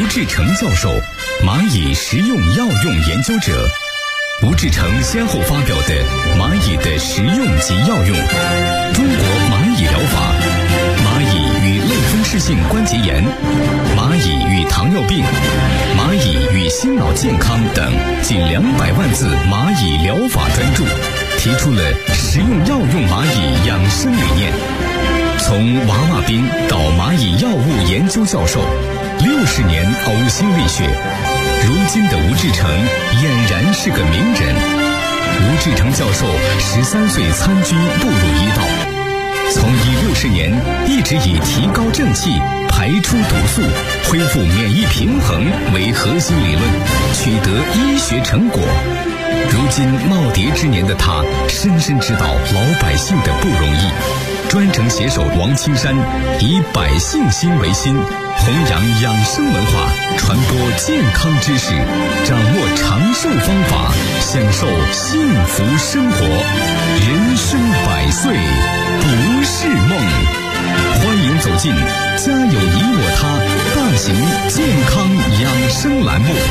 志成教授，蚂蚁食用药用研究者。吴志成先后发表的《蚂蚁的食用及药用》、《中国蚂蚁疗法》、《蚂蚁与类风湿性关节炎》、《蚂蚁与糖尿病》、《蚂蚁与心脑健康》等近200万字蚂蚁疗法专著，提出了食用药用蚂蚁养生理念。从娃娃兵到蚂蚁药物研究教授，60年呕心沥血，如今的吴志成俨然是个名人。吴志成教授13岁参军步入医道，从医60年一直以提高正气、排出毒素、恢复免疫平衡为核心理论，取得医学成果。如今耄耋之年的他，深深知道老百姓的不容易。专程携手王青山，以百姓心为心，弘扬养生文化，传播健康知识，掌握长寿方法，享受幸福生活。人生100岁不是梦。欢迎走进家有你我他大型健康养生栏目。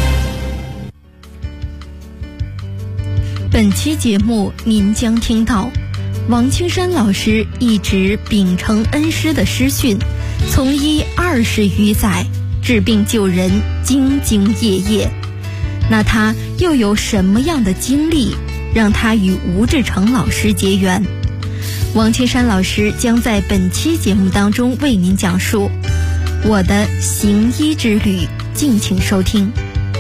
本期节目您将听到王青山老师一直秉承恩师的师训，从医20余载，治病救人，兢兢业业。那他又有什么样的经历让他与吴志成老师结缘？王青山老师将在本期节目当中为您讲述我的行医之旅，敬请收听。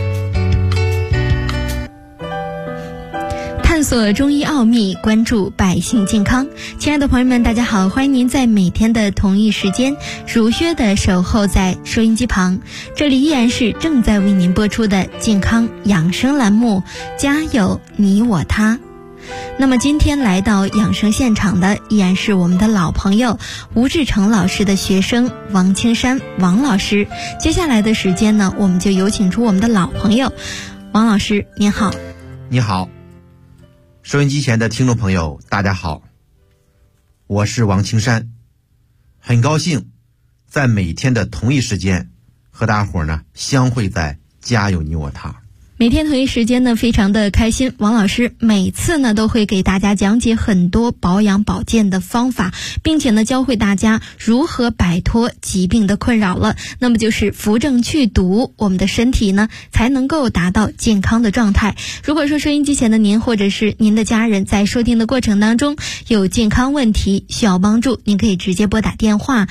探索中医奥秘，关注百姓健康。亲爱的朋友们，大家好，欢迎您在每天的同一时间如约的守候在收音机旁，这里依然是正在为您播出的健康养生栏目，家有你我他。那么今天来到养生现场的依然是我们的老朋友吴志成老师的学生王青山王老师。接下来的时间呢，我们就有请出我们的老朋友王老师，您好。 你好，收音机前的听众朋友大家好，我是王青山，很高兴在每天的同一时间和大伙呢相会在家有你我他。 每天同一时间呢，非常的开心。王老师每次呢都会给大家讲解很多保养保健的方法，并且呢教会大家如何摆脱疾病的困扰了。那么就是扶正祛毒，我们的身体呢才能够达到健康的状态。如果说收音机前的您或者是您的家人在收听的过程当中有健康问题需要帮助，您可以直接拨打电话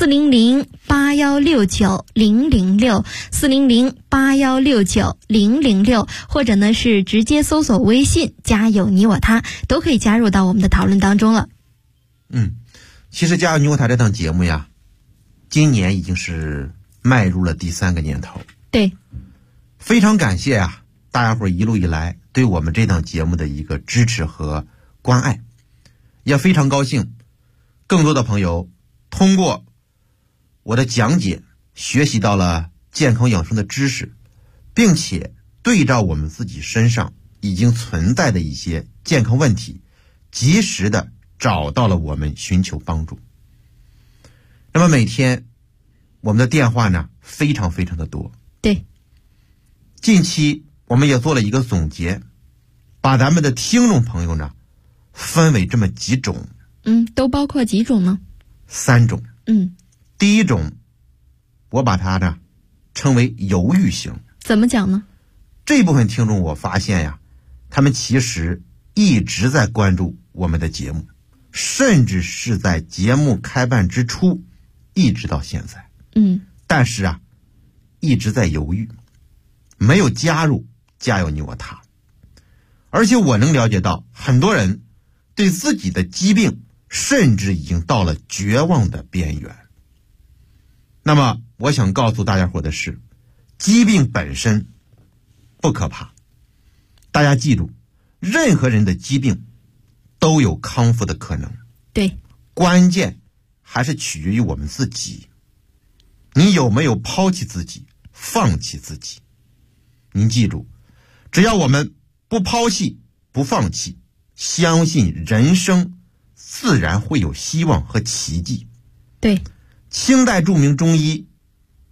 400-8169-006 400-8169-006，或者呢是直接搜索微信家有你我他，都可以加入到我们的讨论当中了。 其实家有你我他这档节目呀，今年已经是迈入了第3个年头。 对， 非常感谢啊大家伙一路以来对我们这档节目的一个支持和关爱，也非常高兴更多的朋友通过我的讲解学习到了健康养生的知识，并且对照我们自己身上已经存在的一些健康问题，及时的找到了我们寻求帮助。那么每天我们的电话呢非常非常的多。 对， 近期我们也做了一个总结，把咱们的听众朋友呢分为这么几种。 都包括几种呢 ？3种。第一种我把它呢称为犹豫型。 怎么讲呢？ 这部分听众我发现呀，他们其实一直在关注我们的节目，甚至是在节目开办之初一直到现在。但是啊一直在犹豫，没有加入家有你我他。而且我能了解到很多人对自己的疾病甚至已经到了绝望的边缘。那么我想告诉大家伙的是，疾病本身不可怕，大家记住，任何人的疾病都有康复的可能。 对， 关键还是取决于我们自己，你有没有抛弃自己，放弃自己。您记住，只要我们不抛弃不放弃，相信人生自然会有希望和奇迹。 对， 清代著名中医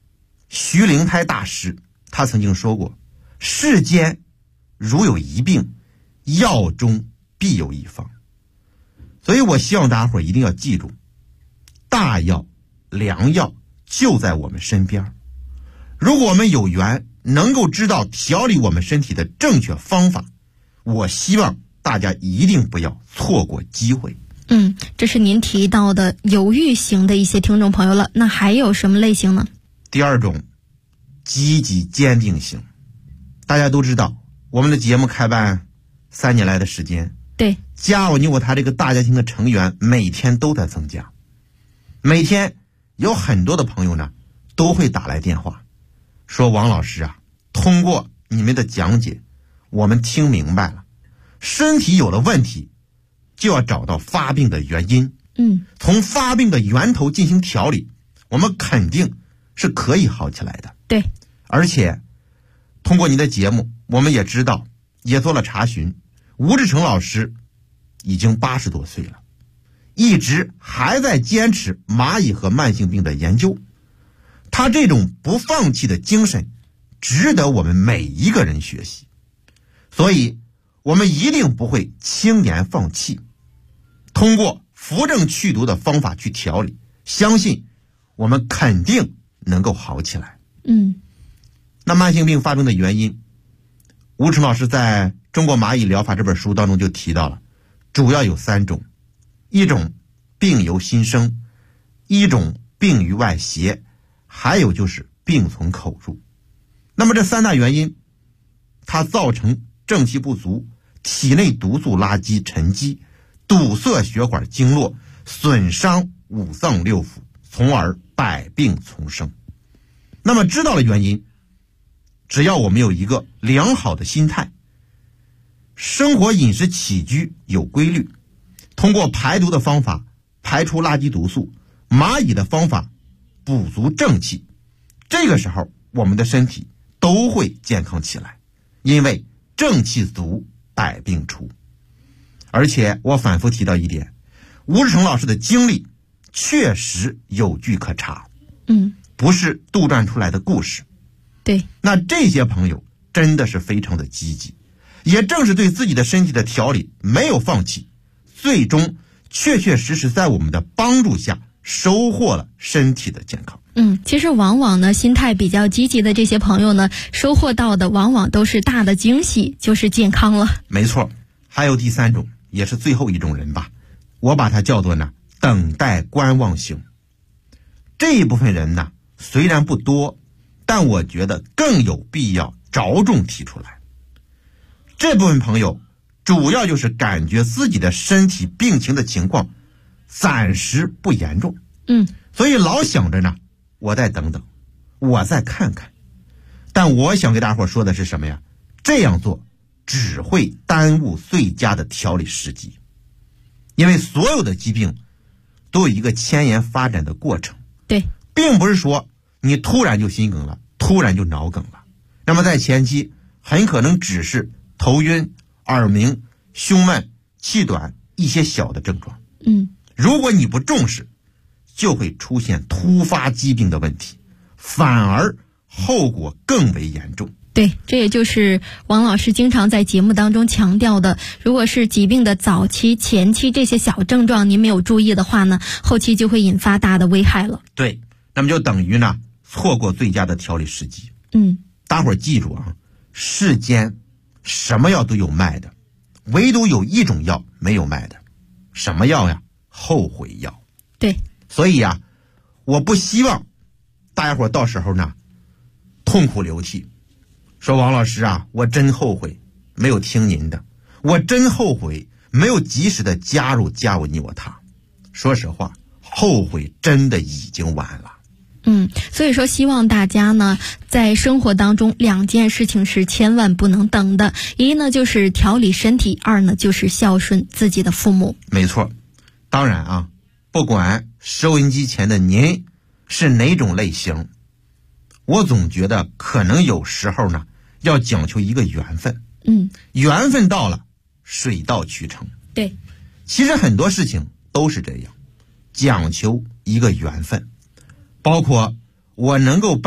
徐灵胎大师他曾经说过，世间如有一病，药中必有一方。所以我希望大家伙一定要记住，大药良药就在我们身边。如果我们有缘能够知道调理我们身体的正确方法，我希望大家一定不要错过机会。 这是您提到的犹豫型的一些听众朋友了，那还有什么类型呢？ 第二种，积极坚定型。大家都知道，我们的节目开办3年来的时间， 对， 家有你我他这个大家庭的成员每天都在增加，每天有很多的朋友呢都会打来电话说，王老师啊，通过你们的讲解我们听明白了，身体有了问题就要找到发病的原因，从发病的源头进行调理，我们肯定是可以好起来的。 对， 而且通过您的节目我们也知道，也做了查询，吴志成老师已经80多岁了，一直还在坚持蚂蚁和慢性病的研究，他这种不放弃的精神值得我们每一个人学习，所以我们一定不会轻言放弃，通过扶正祛毒的方法去调理，相信我们肯定能够好起来。那慢性病发生的原因，吴志成老师在中国蚂蚁疗法这本书当中就提到了，主要有3种，一种病由心生，一种病于外邪，还有就是病从口入。那么这3大原因，它造成正气不足，体内毒素垃圾沉积，堵塞血管经络，损伤五脏六腑，从而百病丛生。那么知道了原因，只要我们有一个良好的心态，生活饮食起居有规律，通过排毒的方法排出垃圾毒素，蚂蚁的方法补足正气，这个时候我们的身体都会健康起来，因为正气足，百病除。而且我反复提到一点，吴志成老师的经历确实有据可查，不是杜撰出来的故事。 对， 那这些朋友真的是非常的积极，也正是对自己的身体的调理没有放弃，最终确确实实在我们的帮助下收获了身体的健康。 其实往往呢，心态比较积极的这些朋友呢，收获到的往往都是大的惊喜，就是健康了。 没错，还有第3种，也是最后一种人吧，我把它叫做呢等待观望型。这一部分人呢虽然不多，但我觉得更有必要着重提出来。这部分朋友主要就是感觉自己的身体病情的情况暂时不严重，所以老想着呢，我再等等，我再看看。但我想给大伙说的是什么呀？这样做只会耽误最佳的调理时机，因为所有的疾病都有一个牵延发展的过程。 对， 并不是说你突然就心梗了，突然就脑梗了，那么在前期很可能只是头晕、耳鸣、胸闷、气短一些小的症状。如果你不重视，就会出现突发疾病的问题，反而后果更为严重。 对，这也就是王老师经常在节目当中强调的，如果是疾病的早期、前期这些小症状您没有注意的话呢，后期就会引发大的危害了。 对，那么就等于呢错过最佳的调理时机。大伙儿记住啊，世间什么药都有卖的，唯独有一种药没有卖的，什么药呀？后悔药。 对， 所以呀，我不希望大家伙到时候呢痛哭流涕，说王老师啊，我真后悔没有听您的，我真后悔没有及时的加入你我他。说实话，后悔真的已经晚了。 所以说希望大家呢在生活当中2件事情是千万不能等的，一呢就是调理身体，二呢就是孝顺自己的父母。 没错，当然啊，不管收音机前的您是哪种类型，我总觉得可能有时候呢要讲求一个缘分。缘分到了，水到渠成。 对， 其实很多事情都是这样，讲求一个缘分。包括我能够拜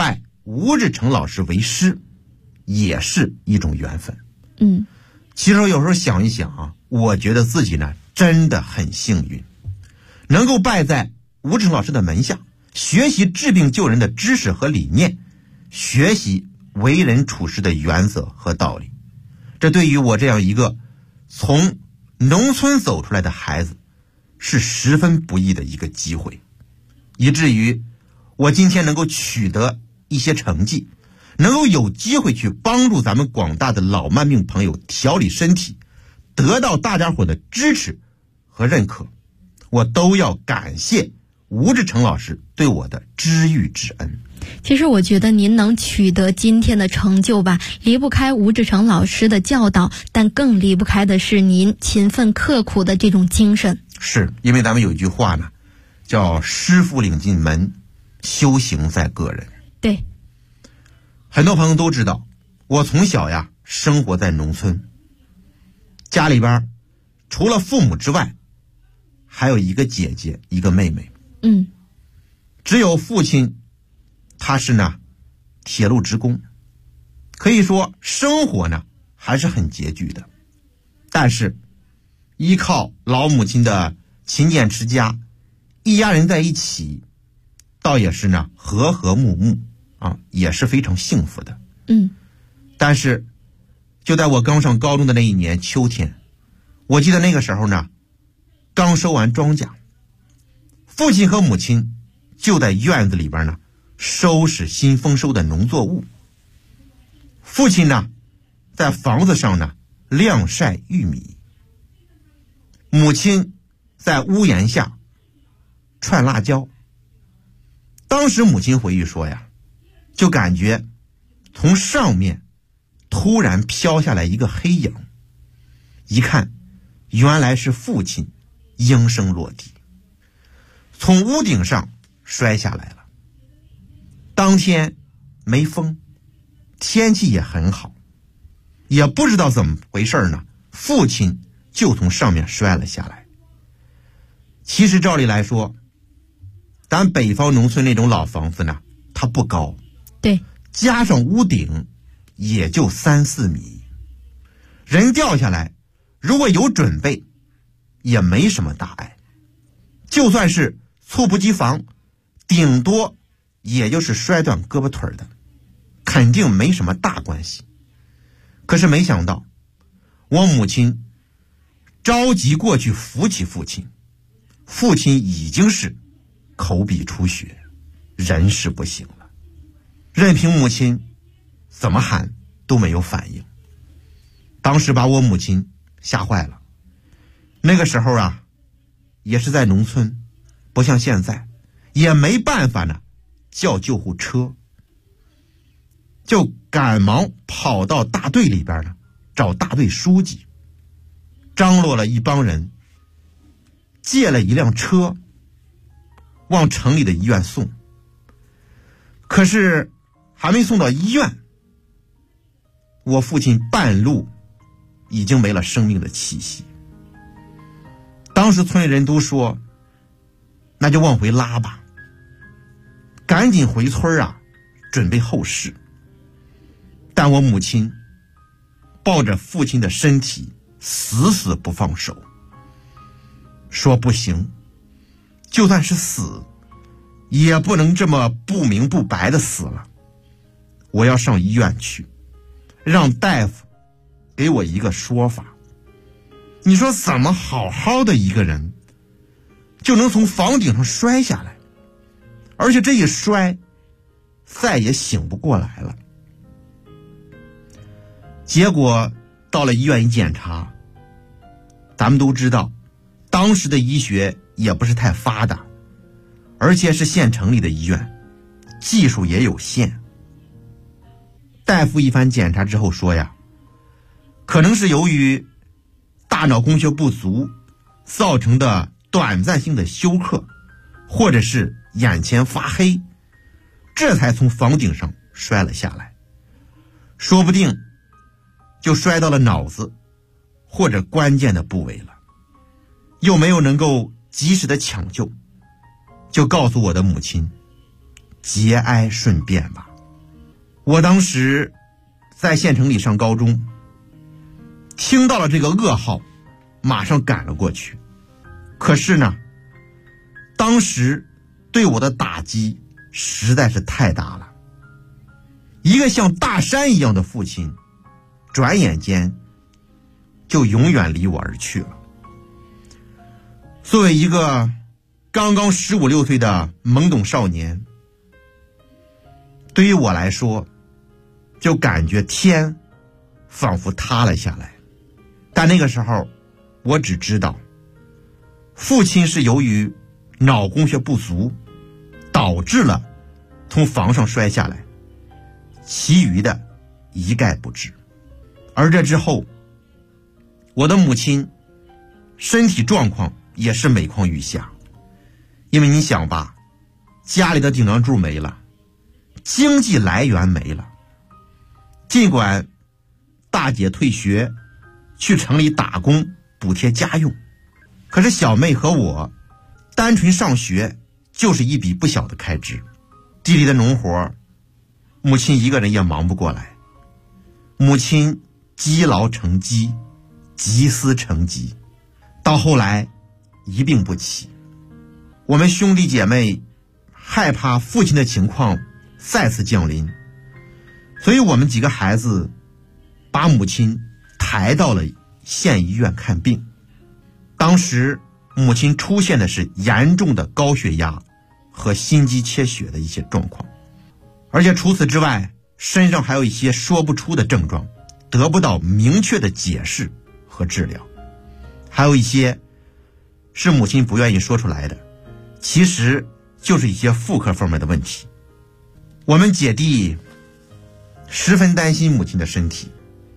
吴志成老师为师，也是一种缘分。其实有时候想一想啊，我觉得自己呢真的很幸运，能够拜在吴志成老师的门下，学习治病救人的知识和理念，学习为人处事的原则和道理。这对于我这样一个从农村走出来的孩子是十分不易的一个机会，以至于我今天能够取得一些成绩，能够有机会去帮助咱们广大的老慢病朋友调理身体，得到大家伙的支持和认可，我都要感谢吴志成老师对我的知遇之恩。 其实我觉得您能取得今天的成就吧，离不开吴志成老师的教导，但更离不开的是您勤奋刻苦的这种精神。 是因为咱们有一句话呢，叫师傅领进门，修行在个人。 对， 很多朋友都知道，我从小呀生活在农村，家里边除了父母之外，还有一个姐姐，一个妹妹。只有父亲，他是呢铁路职工，可以说生活呢还是很拮据的。但是依靠老母亲的勤俭持家，一家人在一起，倒也是呢和和睦睦啊，也是非常幸福的。但是就在我刚上高中的那一年秋天，我记得那个时候呢，刚收完庄稼，父亲和母亲就在院子里边呢收拾新丰收的农作物。父亲呢在房子上呢晾晒玉米，母亲在屋檐下串辣椒。当时母亲回忆说呀，就感觉从上面突然飘下来一个黑影，一看原来是父亲应声落地，从屋顶上摔下来了。当天没风，天气也很好，也不知道怎么回事呢，父亲就从上面摔了下来。其实照理来说，咱北方农村那种老房子呢，它不高， 对， 加上屋顶也就3-4米，人掉下来如果有准备也没什么大碍，就算是猝不及防，顶多也就是摔断胳膊腿的，肯定没什么大关系。可是没想到我母亲着急过去扶起父亲，父亲已经是口鼻出血，人事不省了，任凭母亲怎么喊都没有反应。当时把我母亲吓坏了。那个时候啊也是在农村，不像现在，也没办法呢叫救护车，就赶忙跑到大队里边呢找大队书记，张罗了一帮人，借了一辆车往城里的医院送。可是还没送到医院，我父亲半路已经没了生命的气息。当时村里人都说，那就往回拉吧，赶紧回村啊，准备后事。但我母亲抱着父亲的身体死死不放手，说不行，就算是死也不能这么不明不白的死了，我要上医院去，让大夫给我一个说法。你说怎么好好的一个人就能从房顶上摔下来，而且这一摔再也醒不过来了。结果到了医院一检查，咱们都知道当时的医学也不是太发达，而且是县城里的医院，技术也有限。大夫一番检查之后说呀，可能是由于大脑供血不足造成的短暂性的休克，或者是眼前发黑，这才从房顶上摔了下来，说不定就摔到了脑子或者关键的部位了，又没有能够及时的抢救，就告诉我的母亲节哀顺变吧。 我当时在县城里上高中，听到了这个噩耗，马上赶了过去。可是呢，当时对我的打击实在是太大了。一个像大山一样的父亲，转眼间就永远离我而去了。作为一个刚刚15、16岁的懵懂少年，对于我来说，就感觉天仿佛塌了下来。但那个时候我只知道，父亲是由于脑供血不足导致了从房上摔下来，其余的一概不知。而这之后，我的母亲身体状况也是每况愈下。因为你想吧，家里的顶梁柱没了，经济来源没了。尽管大姐退学去城里打工补贴家用，可是小妹和我单纯上学就是一笔不小的开支。地里的农活母亲一个人也忙不过来，母亲积劳成疾，急思成疾，到后来一病不起。我们兄弟姐妹害怕父亲的情况再次降临，所以我们几个孩子把母亲抬到了县医院看病。当时母亲出现的是严重的高血压和心肌缺血的一些状况，而且除此之外，身上还有一些说不出的症状，得不到明确的解释和治疗。还有一些是母亲不愿意说出来的，其实就是一些妇科方面的问题。我们姐弟十分担心母亲的身体，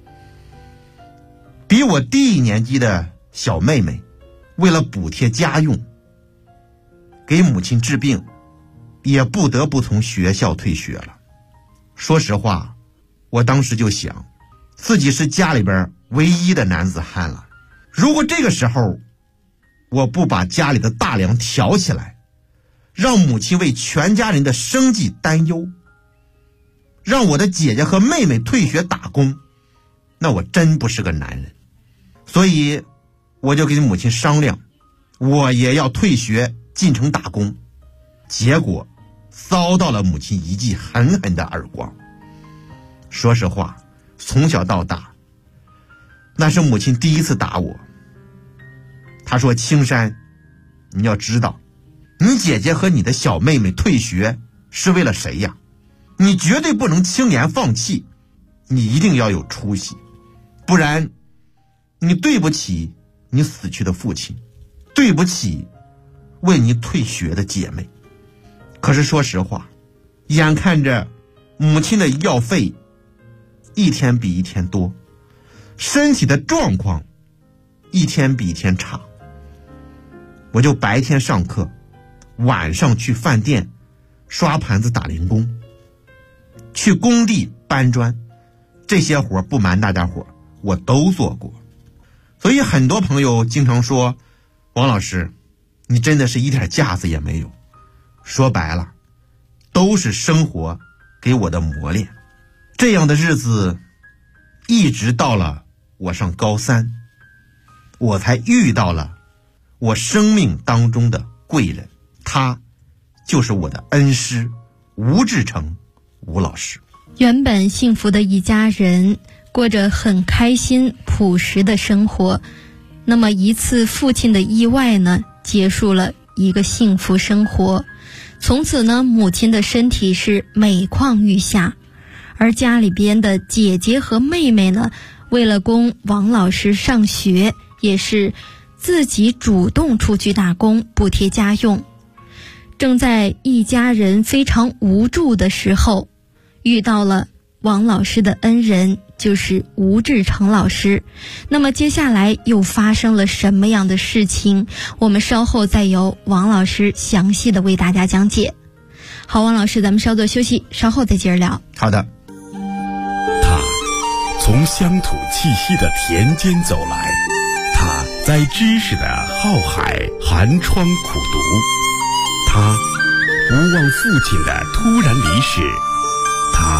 比我低1年级的小妹妹为了补贴家用，给母亲治病，也不得不从学校退学了。说实话，我当时就想，自己是家里边唯一的男子汉了，如果这个时候我不把家里的大梁挑起来，让母亲为全家人的生计担忧，让我的姐姐和妹妹退学打工，那我真不是个男人。所以我就跟母亲商量，我也要退学进城打工。结果遭到了母亲一记狠狠的耳光。说实话，从小到大，那是母亲第一次打我。她说，青山，你要知道，你姐姐和你的小妹妹退学是为了谁呀？你绝对不能轻言放弃，你一定要有出息，不然你对不起你死去的父亲，对不起为你退学的姐妹。可是说实话，眼看着母亲的医药费一天比一天多，身体的状况一天比一天差，我就白天上课，晚上去饭店刷盘子打零工，去工地搬砖，这些活不瞒大家伙，我都做过。所以很多朋友经常说，王老师，你真的是一点架子也没有。说白了，都是生活给我的磨练。这样的日子一直到了我上高3，我才遇到了我生命当中的贵人，他就是我的恩师吴志成吴老师。 原本幸福的一家人过着很开心朴实的生活，那么一次父亲的意外呢，结束了一个幸福生活。从此呢，母亲的身体是每况愈下，而家里边的姐姐和妹妹呢，为了供王老师上学，也是自己主动出去打工补贴家用。正在一家人非常无助的时候，遇到了王老师的恩人，就是吴志成老师。那么接下来又发生了什么样的事情，我们稍后再由王老师详细的为大家讲解。好，王老师，咱们稍作休息，稍后再接着聊。 好的。 他从乡土气息的田间走来，他在知识的浩海寒窗苦读，他无望父亲的突然离世，他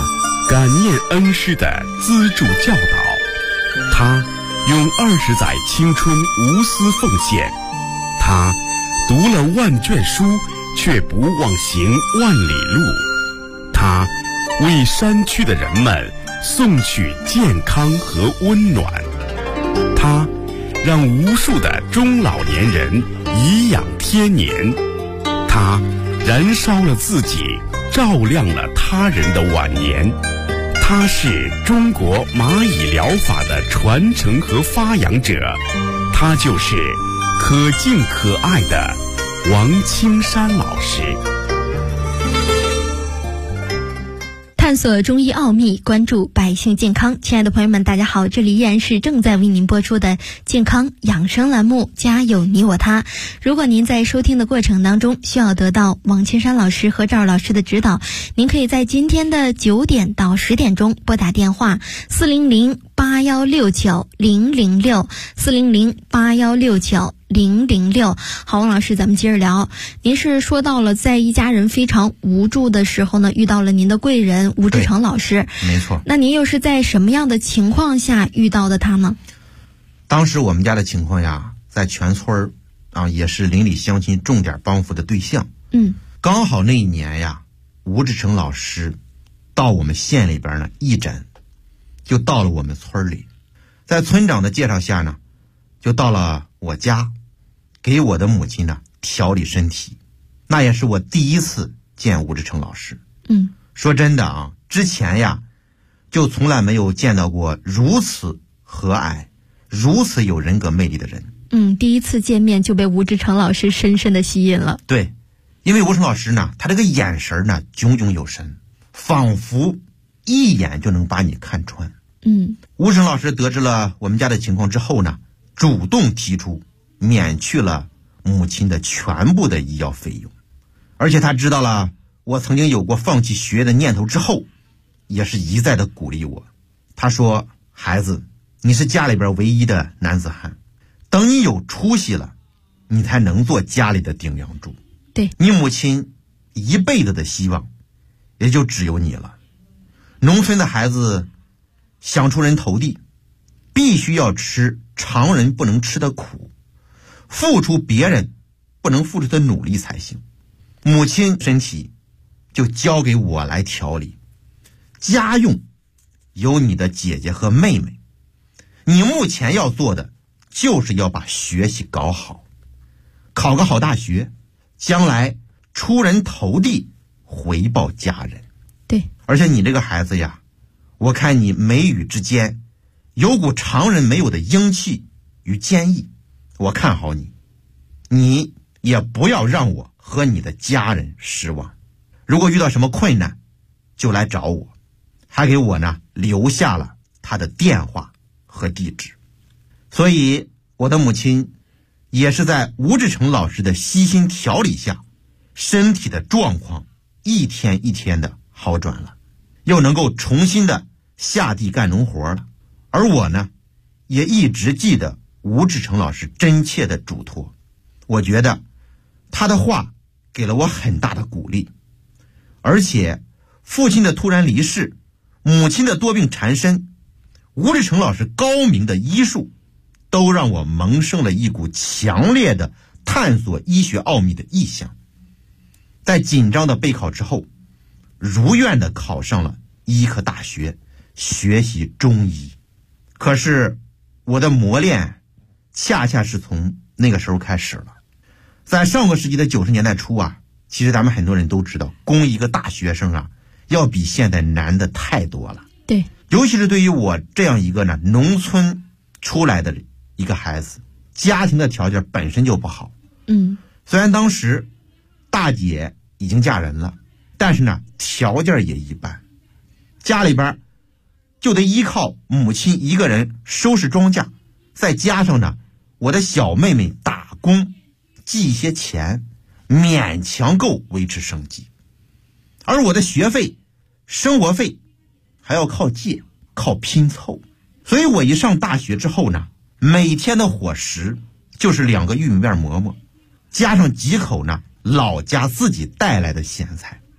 感念恩师的资助教导，他用20载青春无私奉献，他读了万卷书，却不忘行万里路，他为山区的人们送去健康和温暖，他让无数的中老年人颐养天年，他燃烧了自己，照亮了他人的晚年。他是中国蚂蚁疗法的传承和发扬者，他就是可敬可爱的王青山老师。 探索中医奥秘，关注百姓健康。亲爱的朋友们，大家好，这里依然是正在为您播出的健康养生栏目，家有你我他。如果您在收听的过程当中需要得到王青山老师和赵老师的指导，您可以在今天的9点到10点钟拨打电话400-8169-006 400-8169-006。好，王老师，咱们接着聊。您是说到了在一家人非常无助的时候呢，遇到了您的贵人吴志成老师。 没错。 那您又是在什么样的情况下遇到的他呢？ 当时我们家的情况呀，在全村也是邻里乡亲重点帮扶的对象。刚好那一年呀，吴志成老师到我们县里边呢义诊，就到了我们村里，在村长的介绍下呢，就到了我家，给我的母亲呢调理身体。那也是我第一次见吴志成老师。说真的之前呀就从来没有见到过如此和蔼、如此有人格魅力的人。 第一次见面就被吴志成老师深深的吸引了。 对，因为吴志成老师呢，他这个眼神呢炯炯有神，仿佛一眼就能把你看穿。吴志成老师得知了我们家的情况之后呢，主动提出免去了母亲的全部的医药费用，而且他知道了我曾经有过放弃学业的念头之后，也是一再的鼓励我。他说，孩子，你是家里边唯一的男子汉，等你有出息了，你才能做家里的顶梁柱。 对， 你母亲一辈子的希望也就只有你了。农村的孩子想出人头地，必须要吃常人不能吃的苦，付出别人不能付出的努力才行。母亲身体就交给我来调理，家用有你的姐姐和妹妹，你目前要做的就是要把学习搞好，考个好大学，将来出人头地，回报家人。 对， 而且你这个孩子呀，我看你眉宇之间有股常人没有的英气与坚毅，我看好你，你也不要让我和你的家人失望。如果遇到什么困难就来找我，还给我呢留下了他的电话和地址。所以我的母亲也是在吴志成老师的悉心调理下，身体的状况一天一天的好转了，又能够重新的下地干农活了。而我呢，也一直记得吴志成老师真切的嘱托，我觉得他的话给了我很大的鼓励。而且父亲的突然离世，母亲的多病缠身，吴志成老师高明的医术，都让我萌生了一股强烈的探索医学奥秘的意向。在紧张的备考之后，如愿的考上了医科大学，学习中医。可是我的磨练恰恰是从那个时候开始了。在上个世纪的90年代初其实咱们很多人都知道，供一个大学生要比现在难的太多了。 对， 尤其是对于我这样一个农村出来的一个孩子，家庭的条件本身就不好。虽然当时大姐已经嫁人了，但是呢条件也一般，家里边就得依靠母亲一个人收拾庄稼，再加上呢我的小妹妹打工寄一些钱，勉强够维持生计。而我的学费、生活费还要靠借，靠拼凑。所以我一上大学之后呢，每天的伙食就是2个玉米面馍馍，加上几口呢老家自己带来的咸菜。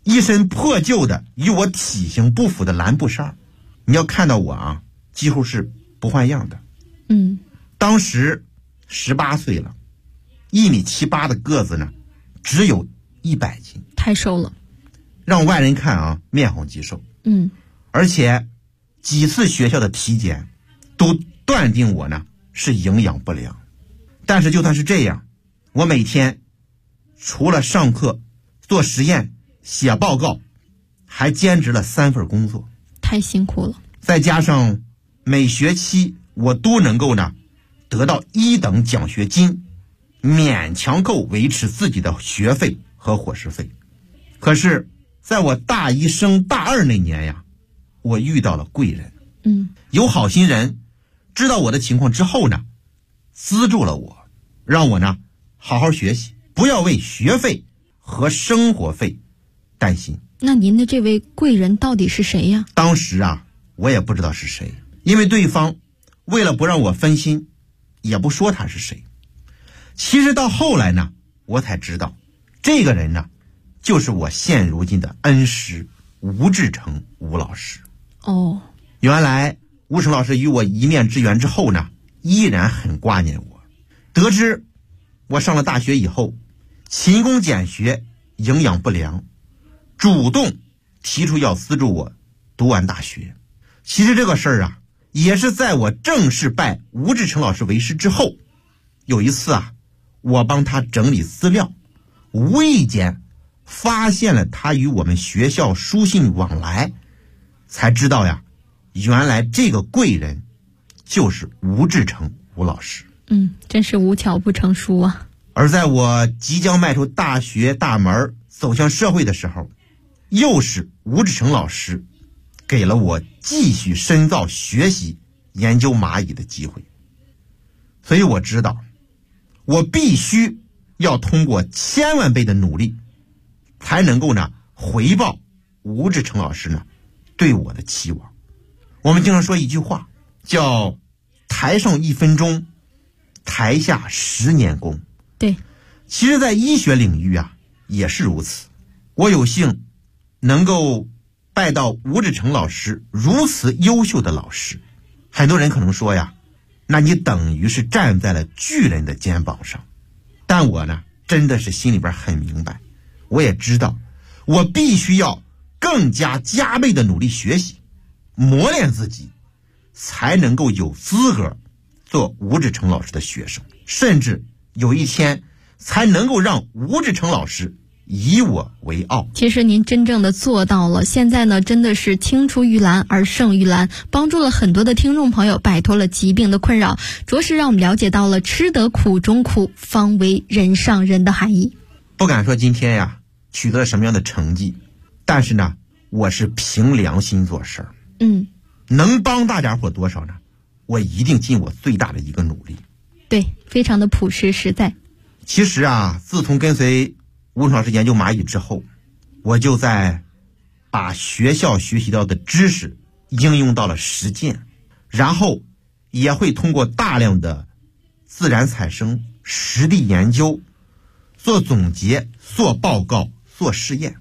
一身破旧的与我体型不符的蓝布衫，你要看到我啊，几乎是不换样的。当时18岁了，1.78米的个子呢，只有100斤， 太瘦了， 让外人看啊，面红肌瘦。而且几次学校的体检都断定我呢是营养不良。但是就算是这样，我每天除了上课、做实验、写报告，还兼职了3份工作， 太辛苦了。 再加上每学期我都能够呢得到1等奖学金，勉强够维持自己的学费和伙食费。可是在我大1升大2那年呀，我遇到了贵人。有好心人知道我的情况之后呢，资助了我，让我呢好好学习，不要为学费和生活费担心。 那您的这位贵人到底是谁呀？ 当时啊，我也不知道是谁，因为对方为了不让我分心，也不说他是谁。其实到后来呢，我才知道，这个人呢，就是我现如今的恩师吴志成吴老师。原来吴成老师与我一面之缘之后呢，依然很挂念我。得知我上了大学以后，勤工俭学，营养不良，主动提出要资助我读完大学。其实这个事儿啊，也是在我正式拜吴志成老师为师之后，有一次啊，我帮他整理资料，无意间发现了他与我们学校书信往来，才知道呀，原来这个贵人就是吴志成吴老师。 真是无巧不成书啊。 而在我即将迈出大学大门走向社会的时候，又是吴志成老师给了我继续深造学习研究蚂蚁的机会。所以我知道，我必须要通过1000万倍的努力，才能够呢回报吴志成老师呢对我的期望。我们经常说一句话，叫台上1分钟，台下10年功。 对， 其实在医学领域啊也是如此。我有幸能够拜到吴志成老师如此优秀的老师，很多人可能说呀，那你等于是站在了巨人的肩膀上。但我呢真的是心里边很明白，我也知道我必须要更加加倍的努力学习，磨练自己，才能够有资格做吴志成老师的学生，甚至有一天才能够让吴志成老师以我为傲。 其实您真正的做到了，现在呢真的是青出于蓝而胜于蓝，帮助了很多的听众朋友摆脱了疾病的困扰，着实让我们了解到了吃得苦中苦，方为人上人的含义。 不敢说今天呀取得了什么样的成绩，但是呢我是凭良心做事儿。能帮大家伙多少呢？我一定尽我最大的一个努力。 对，非常的朴实实在。 其实啊，自从跟随吴老师研究蚂蚁之后，我就在把学校学习到的知识应用到了实践，然后也会通过大量的自然产生、实地研究，做总结、做报告、做试验。